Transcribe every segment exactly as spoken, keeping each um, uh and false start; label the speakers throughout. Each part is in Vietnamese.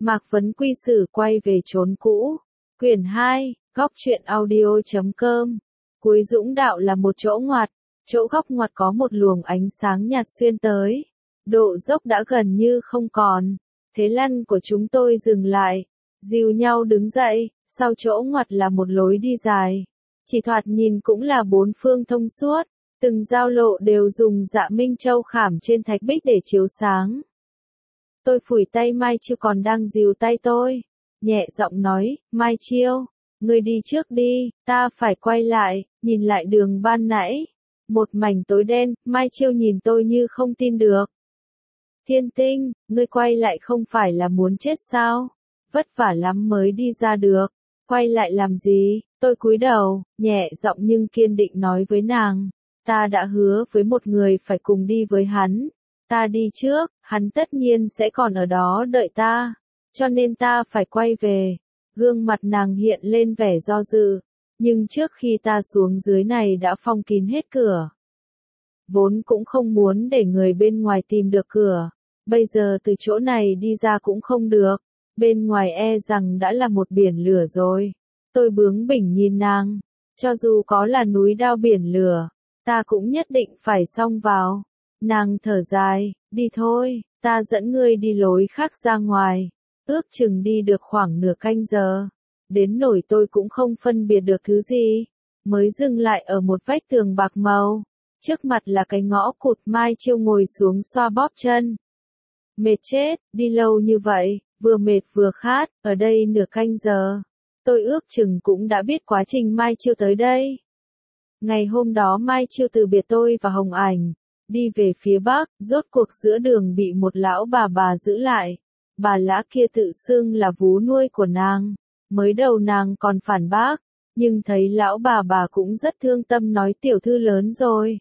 Speaker 1: Mạc Vấn Quy Sử quay về chốn cũ. Quyển hai, góc truyện audio chấm com. Cuối dũng đạo là một chỗ ngoặt, chỗ góc ngoặt có một luồng ánh sáng nhạt xuyên tới. Độ dốc đã gần như không còn. Thế lăn của chúng tôi dừng lại, dìu nhau đứng dậy, sau chỗ ngoặt là một lối đi dài. Chỉ thoạt nhìn cũng là bốn phương thông suốt, từng giao lộ đều dùng dạ minh châu khảm trên thạch bích để chiếu sáng. Tôi phủi tay Mai Chiêu còn đang dìu tay tôi, nhẹ giọng nói, Mai Chiêu, ngươi đi trước đi, ta phải quay lại, nhìn lại đường ban nãy. Một mảnh tối đen, Mai Chiêu nhìn tôi như không tin được. Thiên Tinh, ngươi quay lại không phải là muốn chết sao? Vất vả lắm mới đi ra được, quay lại làm gì? Tôi cúi đầu, nhẹ giọng nhưng kiên định nói với nàng, ta đã hứa với một người phải cùng đi với hắn. Ta đi trước, hắn tất nhiên sẽ còn ở đó đợi ta, cho nên ta phải quay về. Gương mặt nàng hiện lên vẻ do dự, nhưng trước khi ta xuống dưới này đã phong kín hết cửa. Vốn cũng không muốn để người bên ngoài tìm được cửa, bây giờ từ chỗ này đi ra cũng không được, bên ngoài e rằng đã là một biển lửa rồi. Tôi bướng bỉnh nhìn nàng, cho dù có là núi đao biển lửa, ta cũng nhất định phải xông vào. Nàng thở dài, đi thôi, ta dẫn ngươi đi lối khác ra ngoài. Ước chừng đi được khoảng nửa canh giờ, đến nỗi tôi cũng không phân biệt được thứ gì, mới dừng lại ở một vách tường bạc màu. Trước mặt là cái ngõ cụt. Mai Chiêu ngồi xuống xoa bóp chân. Mệt chết, đi lâu như vậy, vừa mệt vừa khát, ở đây nửa canh giờ. Tôi ước chừng cũng đã biết quá trình Mai Chiêu tới đây. Ngày hôm đó Mai Chiêu từ biệt tôi và Hồng Ảnh, đi về phía bắc, rốt cuộc giữa đường bị một lão bà bà giữ lại. Bà lã kia tự xưng là vú nuôi của nàng. Mới đầu nàng còn phản bác, nhưng thấy lão bà bà cũng rất thương tâm nói tiểu thư lớn rồi.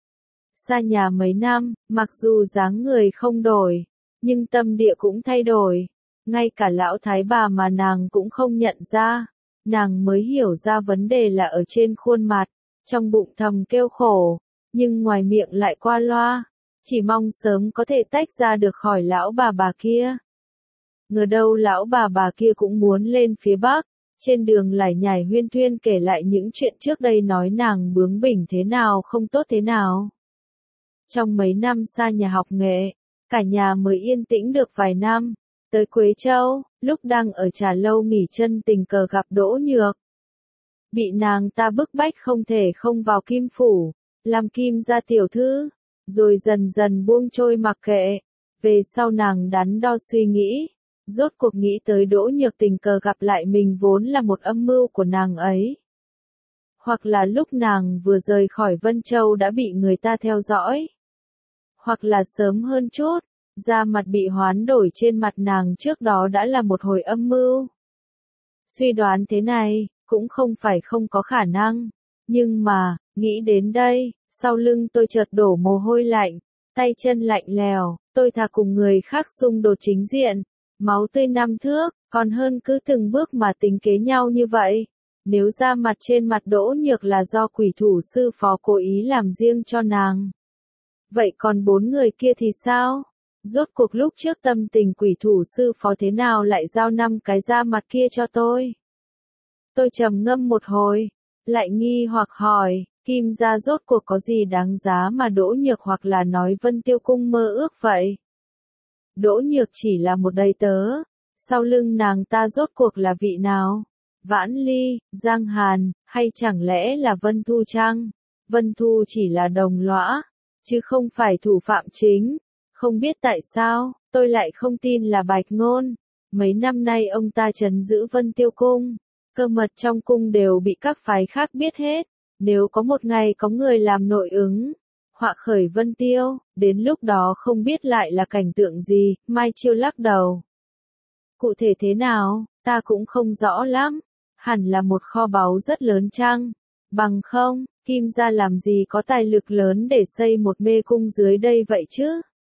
Speaker 1: Xa nhà mấy năm, mặc dù dáng người không đổi, nhưng tâm địa cũng thay đổi. Ngay cả lão thái bà mà nàng cũng không nhận ra. Nàng mới hiểu ra vấn đề là ở trên khuôn mặt, trong bụng thầm kêu khổ, nhưng ngoài miệng lại qua loa, chỉ mong sớm có thể tách ra được khỏi lão bà bà kia. Ngờ đâu lão bà bà kia cũng muốn lên phía bắc, trên đường lải nhải huyên thuyên kể lại những chuyện trước đây nói nàng bướng bỉnh thế nào không tốt thế nào. Trong mấy năm xa nhà học nghệ, cả nhà mới yên tĩnh được vài năm, tới Quế Châu, lúc đang ở trà lâu nghỉ chân tình cờ gặp Đỗ Nhược. Bị nàng ta bức bách không thể không vào Kim Phủ, làm Kim gia tiểu thư, rồi dần dần buông trôi mặc kệ. Về sau nàng đắn đo suy nghĩ, rốt cuộc nghĩ tới Đỗ Nhược tình cờ gặp lại mình vốn là một âm mưu của nàng ấy. Hoặc là lúc nàng vừa rời khỏi Vân Châu đã bị người ta theo dõi. Hoặc là sớm hơn chút, da mặt bị hoán đổi trên mặt nàng trước đó đã là một hồi âm mưu. Suy đoán thế này, cũng không phải không có khả năng. Nhưng mà, nghĩ đến đây, sau lưng tôi chợt đổ mồ hôi lạnh, tay chân lạnh lèo, tôi thà cùng người khác xung đột chính diện. Máu tươi năm thước, còn hơn cứ từng bước mà tính kế nhau như vậy. Nếu da mặt trên mặt Đỗ Nhược là do quỷ thủ sư phó cố ý làm riêng cho nàng. Vậy còn bốn người kia thì sao? Rốt cuộc lúc trước tâm tình quỷ thủ sư phó thế nào lại giao năm cái da mặt kia cho tôi? Tôi trầm ngâm một hồi, lại nghi hoặc hỏi, Kim gia rốt cuộc có gì đáng giá mà Đỗ Nhược hoặc là nói Vân Tiêu Cung mơ ước vậy? Đỗ Nhược chỉ là một đầy tớ, sau lưng nàng ta rốt cuộc là vị nào? Vãn Ly, Giang Hàn, hay chẳng lẽ là Vân Thu Trăng? Vân Thu chỉ là đồng lõa, chứ không phải thủ phạm chính. Không biết tại sao, tôi lại không tin là Bạch Ngôn. Mấy năm nay ông ta trấn giữ Vân Tiêu Cung, cơ mật trong cung đều bị các phái khác biết hết. Nếu có một ngày có người làm nội ứng, họa khởi Vân Tiêu, đến lúc đó không biết lại là cảnh tượng gì. Mai Chiêu lắc đầu. Cụ thể thế nào, ta cũng không rõ lắm. Hẳn là một kho báu rất lớn chăng? Bằng không, Kim gia làm gì có tài lực lớn để xây một mê cung dưới đây vậy chứ?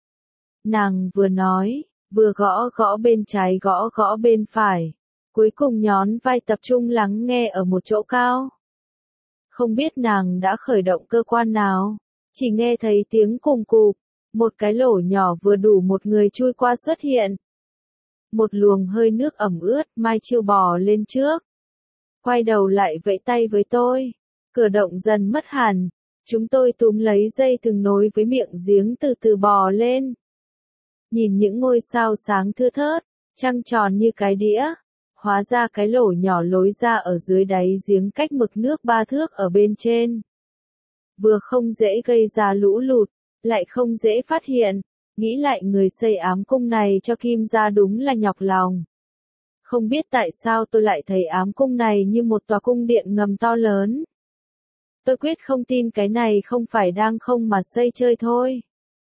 Speaker 1: Nàng vừa nói, vừa gõ gõ bên trái gõ gõ bên phải. Cuối cùng nhón vai tập trung lắng nghe ở một chỗ cao. Không biết nàng đã khởi động cơ quan nào, chỉ nghe thấy tiếng cùm cụp, một cái lỗ nhỏ vừa đủ một người chui qua xuất hiện. Một luồng hơi nước ẩm ướt, Mai Chiêu bò lên trước. Quay đầu lại vẫy tay với tôi. Cửa động dần mất hẳn. Chúng tôi túm lấy dây thừng nối với miệng giếng từ từ bò lên. Nhìn những ngôi sao sáng thưa thớt, trăng tròn như cái đĩa. Hóa ra cái lỗ nhỏ lối ra ở dưới đáy giếng cách mực nước ba thước ở bên trên. Vừa không dễ gây ra lũ lụt, lại không dễ phát hiện. Nghĩ lại người xây ám cung này cho Kim gia đúng là nhọc lòng. Không biết tại sao tôi lại thấy ám cung này như một tòa cung điện ngầm to lớn. Tôi quyết không tin cái này không phải đang không mà xây chơi thôi.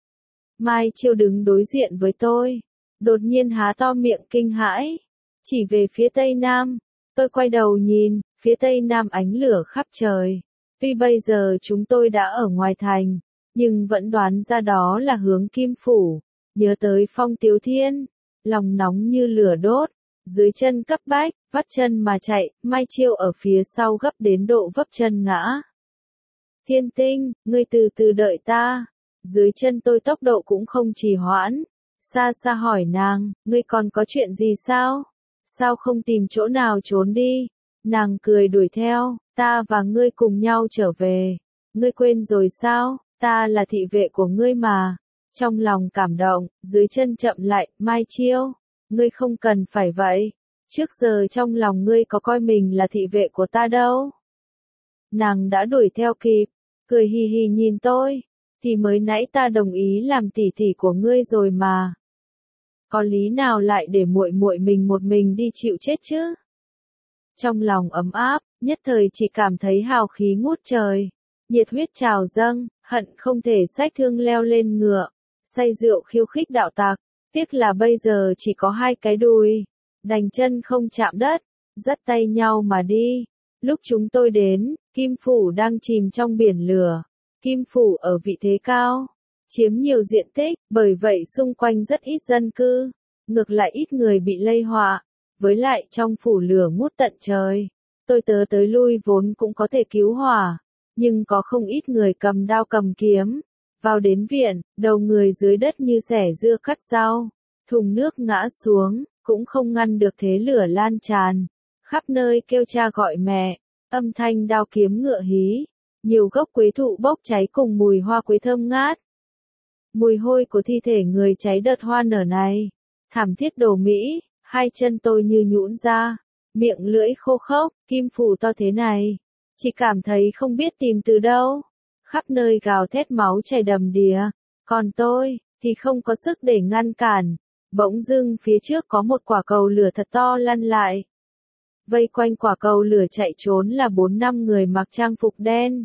Speaker 1: Mai Chiêu đứng đối diện với tôi. Đột nhiên há to miệng kinh hãi. Chỉ về phía tây nam. Tôi quay đầu nhìn, phía tây nam ánh lửa khắp trời. Tuy bây giờ chúng tôi đã ở ngoài thành, nhưng vẫn đoán ra đó là hướng Kim Phủ. Nhớ tới Phong Tiếu Thiên, lòng nóng như lửa đốt. Dưới chân cấp bách, vắt chân mà chạy, Mai Chiêu ở phía sau gấp đến độ vấp chân ngã. Thiên Tinh, ngươi từ từ đợi ta. Dưới chân tôi tốc độ cũng không trì hoãn. Xa xa hỏi nàng, ngươi còn có chuyện gì sao? Sao không tìm chỗ nào trốn đi? Nàng cười đuổi theo, ta và ngươi cùng nhau trở về. Ngươi quên rồi sao? Ta là thị vệ của ngươi mà. Trong lòng cảm động, dưới chân chậm lại, Mai Chiêu. Ngươi không cần phải vậy. Trước giờ trong lòng ngươi có coi mình là thị vệ của ta đâu. Nàng đã đuổi theo kịp, cười hì hì nhìn tôi. Thì mới nãy ta đồng ý làm tỷ tỷ của ngươi rồi mà. Có lý nào lại để muội muội mình một mình đi chịu chết chứ? Trong lòng ấm áp, nhất thời chỉ cảm thấy hào khí ngút trời. Nhiệt huyết trào dâng, hận không thể xách thương leo lên ngựa. Say rượu khiêu khích đạo tặc. Tiếc là bây giờ chỉ có hai cái đùi. Đành chân không chạm đất. Dắt tay nhau mà đi. Lúc chúng tôi đến, Kim Phủ đang chìm trong biển lửa. Kim Phủ ở vị thế cao, chiếm nhiều diện tích, bởi vậy xung quanh rất ít dân cư, ngược lại ít người bị lây họa, với lại trong phủ lửa ngút tận trời. Tôi tớ tới lui vốn cũng có thể cứu hỏa, nhưng có không ít người cầm đao cầm kiếm, vào đến viện, đầu người dưới đất như xẻ dưa cắt rau, thùng nước ngã xuống, cũng không ngăn được thế lửa lan tràn, khắp nơi kêu cha gọi mẹ, âm thanh đao kiếm ngựa hí. Nhiều gốc quế thụ bốc cháy cùng mùi hoa quế thơm ngát. Mùi hôi của thi thể người cháy đợt hoa nở này. Thảm thiết đổ mỹ, hai chân tôi như nhũn ra. Miệng lưỡi khô khốc, Kim Phủ to thế này. Chỉ cảm thấy không biết tìm từ đâu. Khắp nơi gào thét máu chảy đầm đìa. Còn tôi, thì không có sức để ngăn cản. Bỗng dưng phía trước có một quả cầu lửa thật to lăn lại. Vây quanh quả cầu lửa chạy trốn là bốn năm người mặc trang phục đen.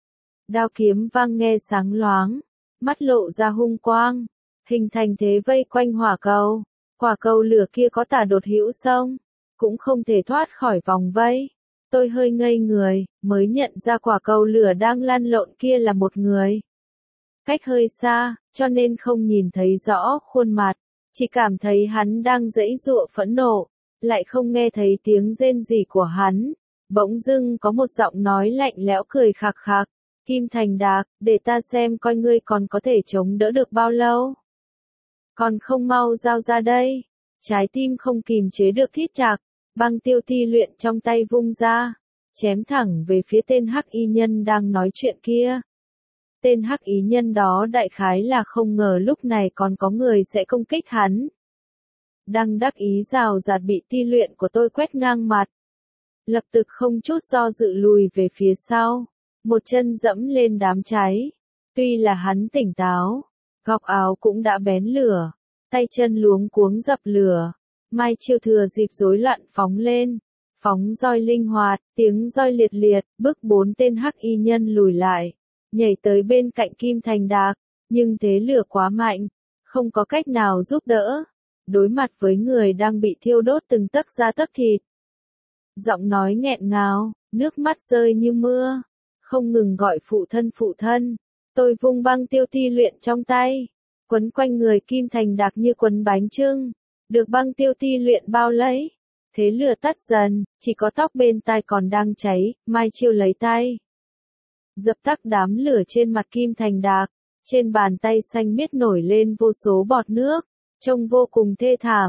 Speaker 1: Đao kiếm vang nghe sáng loáng, mắt lộ ra hung quang, hình thành thế vây quanh hỏa cầu. Quả cầu lửa kia có tả đột hữu sông, cũng không thể thoát khỏi vòng vây. Tôi hơi ngây người, mới nhận ra quả cầu lửa đang lăn lộn kia là một người. Cách hơi xa, cho nên không nhìn thấy rõ khuôn mặt, chỉ cảm thấy hắn đang giãy giụa phẫn nộ. Lại không nghe thấy tiếng rên rỉ của hắn. Bỗng dưng có một giọng nói lạnh lẽo cười khạc khạc. Kim Thành Đạc, để ta xem coi ngươi còn có thể chống đỡ được bao lâu. Còn không mau giao ra đây. Trái tim không kìm chế được thít chặt. Băng tiêu ti luyện trong tay vung ra. Chém thẳng về phía tên hắc y nhân đang nói chuyện kia. Tên hắc y nhân đó đại khái là không ngờ lúc này còn có người sẽ công kích hắn. Đang đắc ý rào rạt bị ti luyện của tôi quét ngang mặt. Lập tức không chút do dự lùi về phía sau. Một chân dẫm lên đám cháy. Tuy là hắn tỉnh táo. Góc áo cũng đã bén lửa. Tay chân luống cuống dập lửa. Mai Chiêu thừa dịp rối loạn phóng lên. Phóng roi linh hoạt, tiếng roi liệt liệt, bức bốn tên hắc y nhân lùi lại. Nhảy tới bên cạnh Kim Thành Đạc. Nhưng thế lửa quá mạnh. Không có cách nào giúp đỡ. Đối mặt với người đang bị thiêu đốt từng tấc da tấc thịt. Giọng nói nghẹn ngào, nước mắt rơi như mưa, không ngừng gọi phụ thân phụ thân. Tôi vung băng tiêu ti luyện trong tay, quấn quanh người Kim Thành Đạc như quấn bánh chưng, được băng tiêu ti luyện bao lấy. Thế lửa tắt dần, chỉ có tóc bên tai còn đang cháy, Mai Chiêu lấy tay. Dập tắt đám lửa trên mặt Kim Thành Đạc, trên bàn tay xanh miết nổi lên vô số bọt nước. Trông vô cùng thê thảm,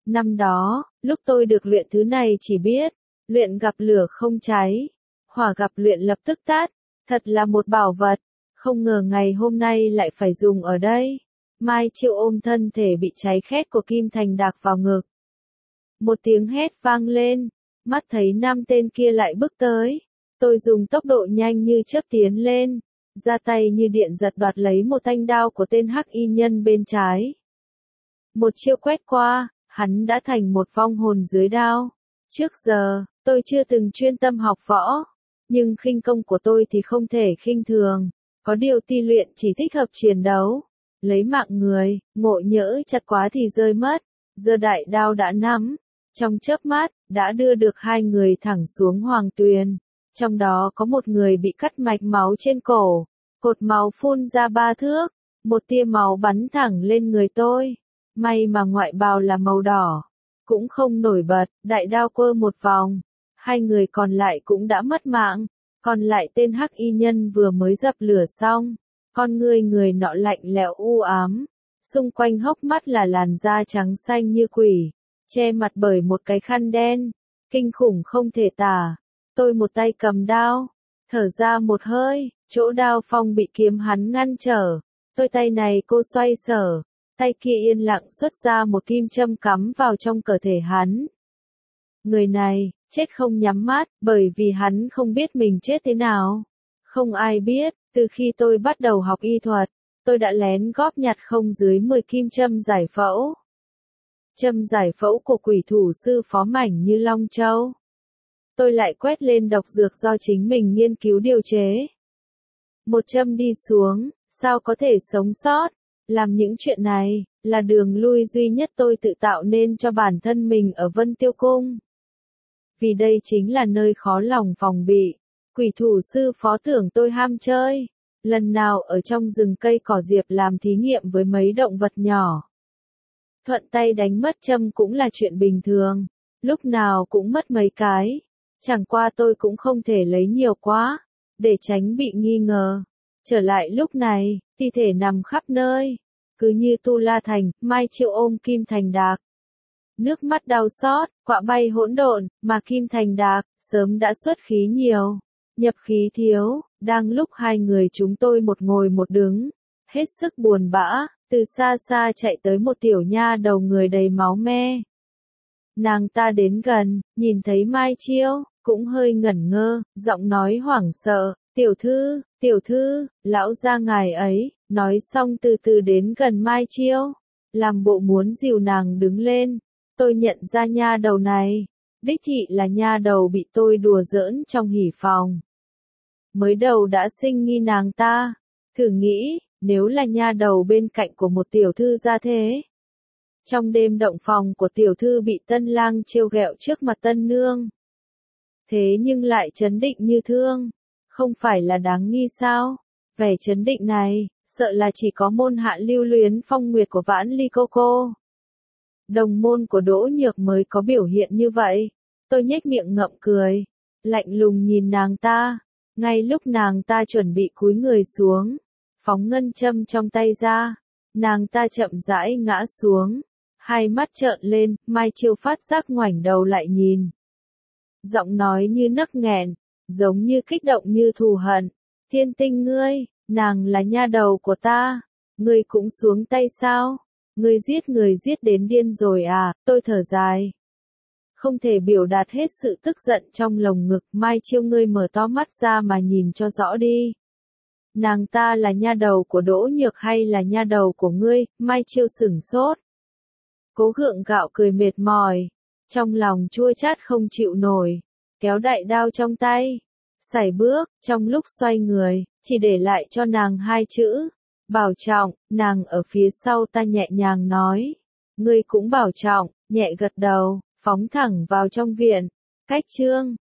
Speaker 1: Năm đó, lúc tôi được luyện thứ này chỉ biết, luyện gặp lửa không cháy, hỏa gặp luyện lập tức tắt, thật là một bảo vật, không ngờ ngày hôm nay lại phải dùng ở đây. Mai Chiêu ôm thân thể bị cháy khét của Kim Thành Đạc vào ngực. Một tiếng hét vang lên, mắt thấy năm tên kia lại bước tới. Tôi dùng tốc độ nhanh như chớp tiến lên, ra tay như điện giật đoạt lấy một thanh đao của tên hắc y nhân bên trái. Một chiêu quét qua, hắn đã thành một vong hồn dưới đao. Trước giờ, tôi chưa từng chuyên tâm học võ, nhưng khinh công của tôi thì không thể khinh thường, có điều ti luyện chỉ thích hợp chiến đấu. Lấy mạng người, ngộ nhỡ chặt quá thì rơi mất, giờ đại đao đã nắm, trong chớp mắt, đã đưa được hai người thẳng xuống hoàng tuyền. Trong đó có một người bị cắt mạch máu trên cổ, cột máu phun ra ba thước, một tia máu bắn thẳng lên người tôi. May mà ngoại bào là màu đỏ, cũng không nổi bật, đại đao quơ một vòng, hai người còn lại cũng đã mất mạng, còn lại tên hắc y nhân vừa mới dập lửa xong, con người người nọ lạnh lẽo u ám, xung quanh hốc mắt là làn da trắng xanh như quỷ, che mặt bởi một cái khăn đen, kinh khủng không thể tả. Tôi một tay cầm đao, thở ra một hơi, chỗ đao phong bị kiếm hắn ngăn trở, tôi tay này cô xoay sở, tay kia yên lặng xuất ra một kim châm cắm vào trong cơ thể hắn. Người này, chết không nhắm mắt, bởi vì hắn không biết mình chết thế nào. Không ai biết, từ khi tôi bắt đầu học y thuật, tôi đã lén góp nhặt không dưới mười kim châm giải phẫu. Châm giải phẫu của quỷ thủ sư Phó mảnh như Long Châu. Tôi lại quét lên độc dược do chính mình nghiên cứu điều chế. Một châm đi xuống, sao có thể sống sót? Làm những chuyện này, là đường lui duy nhất tôi tự tạo nên cho bản thân mình ở Vân Tiêu Cung. Vì đây chính là nơi khó lòng phòng bị. Quỷ thủ sư Phó tưởng tôi ham chơi. Lần nào ở trong rừng cây cỏ diệp làm thí nghiệm với mấy động vật nhỏ. Thuận tay đánh mất châm cũng là chuyện bình thường. Lúc nào cũng mất mấy cái. Chẳng qua tôi cũng không thể lấy nhiều quá, để tránh bị nghi ngờ. Trở lại lúc này, thi thể nằm khắp nơi. Cứ như Tu La Thành, Mai Chiêu ôm Kim Thành Đạc. Nước mắt đau xót, quạ bay hỗn độn, mà Kim Thành Đạc, sớm đã xuất khí nhiều. Nhập khí thiếu, đang lúc hai người chúng tôi một ngồi một đứng. Hết sức buồn bã, từ xa xa chạy tới một tiểu nha đầu người đầy máu me. Nàng ta đến gần, nhìn thấy Mai Chiêu, cũng hơi ngẩn ngơ, giọng nói hoảng sợ, tiểu thư, tiểu thư, lão gia ngài ấy, nói xong từ từ đến gần Mai Chiêu, làm bộ muốn dìu nàng đứng lên. Tôi nhận ra nha đầu này, đích thị là nha đầu bị tôi đùa giỡn trong hỉ phòng. Mới đầu đã sinh nghi nàng ta, thử nghĩ, nếu là nha đầu bên cạnh của một tiểu thư ra thế. Trong đêm động phòng của tiểu thư bị tân lang trêu ghẹo trước mặt tân nương. Thế nhưng lại chấn định như thương, không phải là đáng nghi sao? Vẻ chấn định này, sợ là chỉ có môn hạ Lưu Luyến Phong Nguyệt của Vãn Ly cô cô. Đồng môn của Đỗ Nhược mới có biểu hiện như vậy. Tôi nhếch miệng ngậm cười, lạnh lùng nhìn nàng ta. Ngay lúc nàng ta chuẩn bị cúi người xuống, phóng ngân châm trong tay ra, nàng ta chậm rãi ngã xuống, hai mắt trợn lên, Mai Chiêu phát giác ngoảnh đầu lại nhìn. Giọng nói như nấc nghẹn, giống như kích động như thù hận. Thiên Tinh ngươi, nàng là nha đầu của ta, ngươi cũng xuống tay sao? Ngươi giết người giết đến điên rồi à? Tôi thở dài. Không thể biểu đạt hết sự tức giận trong lồng ngực. Mai Chiêu ngươi mở to mắt ra mà nhìn cho rõ đi. Nàng ta là nha đầu của Đỗ Nhược hay là nha đầu của ngươi? Mai Chiêu sửng sốt. Cố gượng gạo cười mệt mỏi. Trong lòng chua chát không chịu nổi. Kéo đại đao trong tay. Sải bước, trong lúc xoay người, chỉ để lại cho nàng hai chữ. Bảo trọng, nàng ở phía sau ta nhẹ nhàng nói. Ngươi cũng bảo trọng, nhẹ gật đầu, phóng thẳng vào trong viện. Cách chương